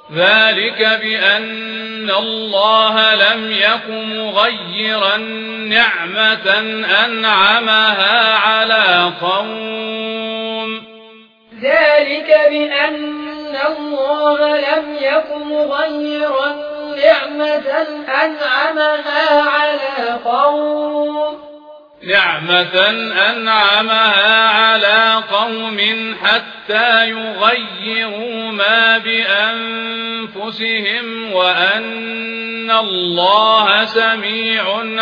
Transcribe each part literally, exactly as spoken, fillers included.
ذلك بأن الله لم يك مغيرا نعمة أنعمها على قوم ذلك بأن الله لم يك مغيرا نعمة أنعمها على قوم نعمة أنعمها على قوم حتى يغيروا ما بأنفسهم وأن الله سميع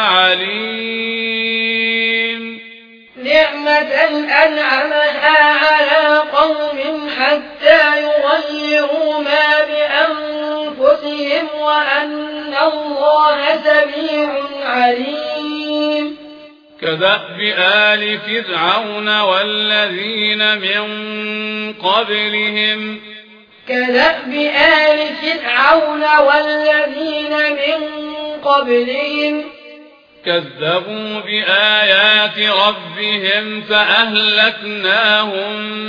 عليم نعمة أنعمها على قوم حتى يغيروا ما بأنفسهم وأن الله سميع عليم كدأب آل فرعون والذين من قبلهم كدأب آل فرعون والذين من قبلهم كذبوا بآيات ربهم فأهلكناهم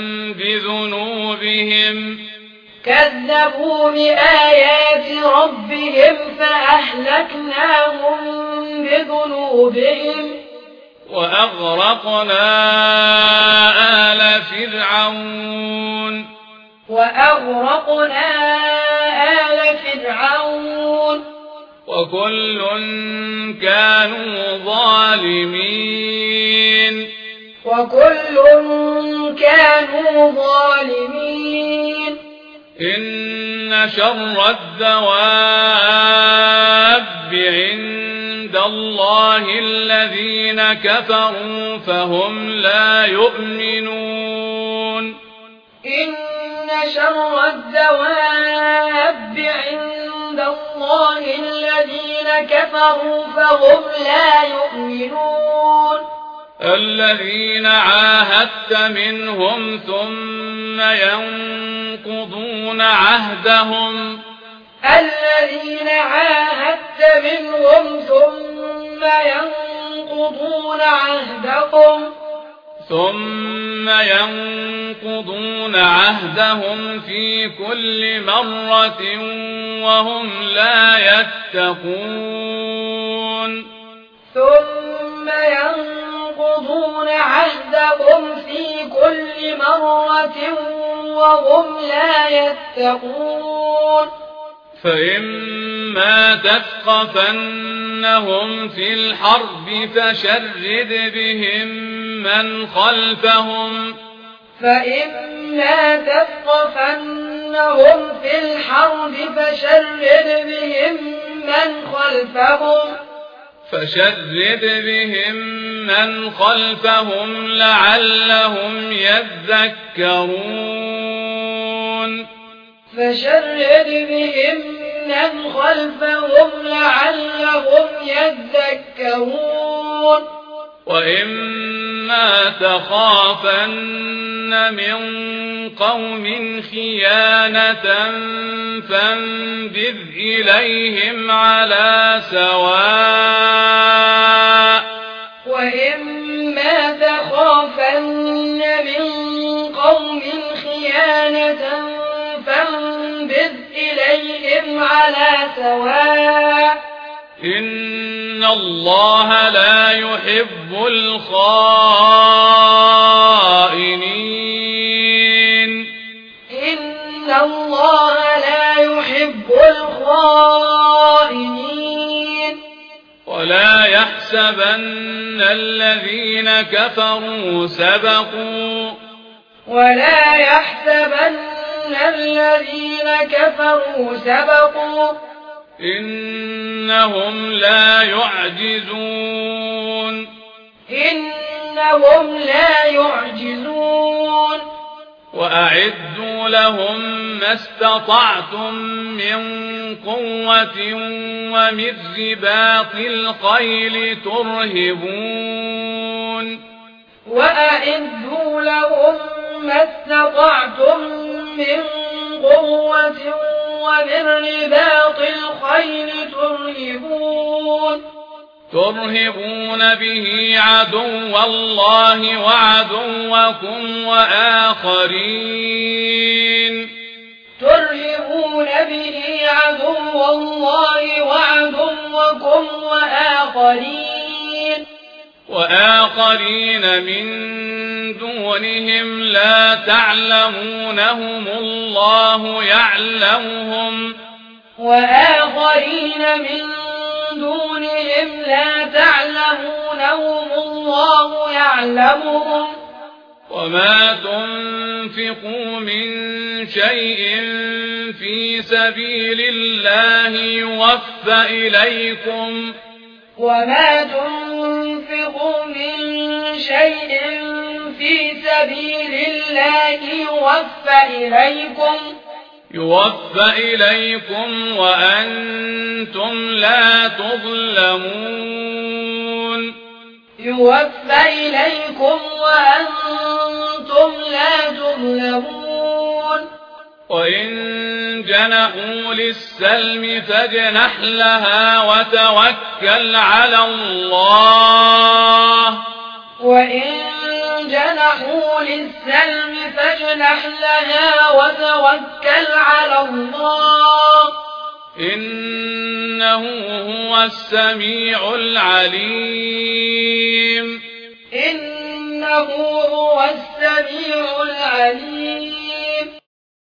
بذنوبهم كذبوا بآيات ربهم فأهلكناهم بذنوبهم وأغرقنا آل فرعون وأغرقنا آل فرعون وكل كانوا ظالمين وكل كانوا ظالمين إن شر الدواب عند الله الذين كفروا فهم لا يؤمنون إن شر الدواب عند الله الذين كفروا فهم لا يؤمنون الذين عاهدت منهم ثم ينقضون عهدهم الذين عاهدت منهم ثم ينقضون عهدهم ثم ينقضون عهدهم في كل مرة وهم لا يتقون ثم ينقضون عهدهم في كل مرة وهم لا يتقون فإما تثقفنهم في الحرب فشرد بهم من خلفهم فإما تثقفنهم في الحرب فشرد بهم من خلفهم فشرد بهم من خلفهم لعلهم يذكرون فشرد بهم من خلفهم لعلهم يذكرون وإما تخافن من قوم خيانة فانبذ إليهم على سواء وإما تخافن من قوم خيانة فانبذ إليهم على سواء إن الله لا يحب الخائنين إن الله لا يحب الخائنين ولا يحسبن الذين كفروا سبقوا ولا يحسبن الذين كفروا سبقوا إنهم لا يعجزون إنهم لا يعجزون وأعدوا لهم ما استطعتم من قوة ومن رباط الخيل ترهبون وأعدوا لهم ما استطعتم من قوة ومن رباط الخيل ترهبون ترهبون به عدو الله وعدوكم وآخرين ترهبون ترهبون به عدو الله وعدوكم وآخرين وآخرين من دونهم لا تعلمونهم الله يعلمهم وآخرين من دونهم لا تعلمونهم الله يعلمهم وما تنفقوا من شيء في سبيل الله يوفى إليكم وما تنفقوا من شيء في سبيل الله يوفى إليكم يوفى إليكم وأنتم لا تظلمون يوفى إليكم وأنتم لا تظلمون وإن جنحوا للسلم فاجنح لها وتوكل على الله وإن جنحوا للسلم فاجنح لها وتوكل على الله إنه هو السميع العليم إنه هو السميع العليم